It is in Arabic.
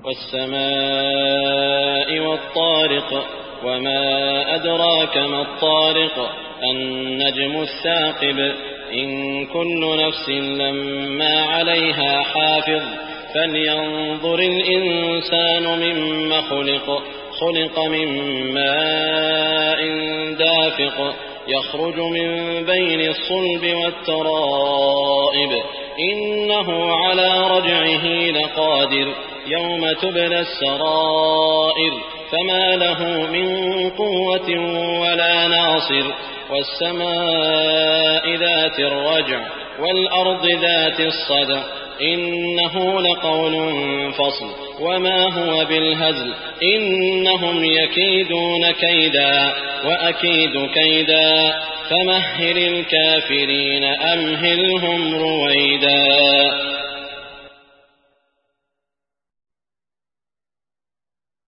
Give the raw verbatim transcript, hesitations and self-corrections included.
والسماء والطارق وما أدراك ما الطارق النجم الثاقب إن كل نفس لما عليها حافظ فلينظر الإنسان مما خلق خلق من ماء دافق يخرج من بين الصلب والترائب إنه على رجعه لقادر يوم تبلى السرائر فما له من قوة ولا ناصر والسماء ذات الرجع والأرض ذات الصدع إنه لقول فصل وما هو بالهزل إنهم يكيدون كيدا وأكيد كيدا فمهل الكافرين أمهلهم رويدا.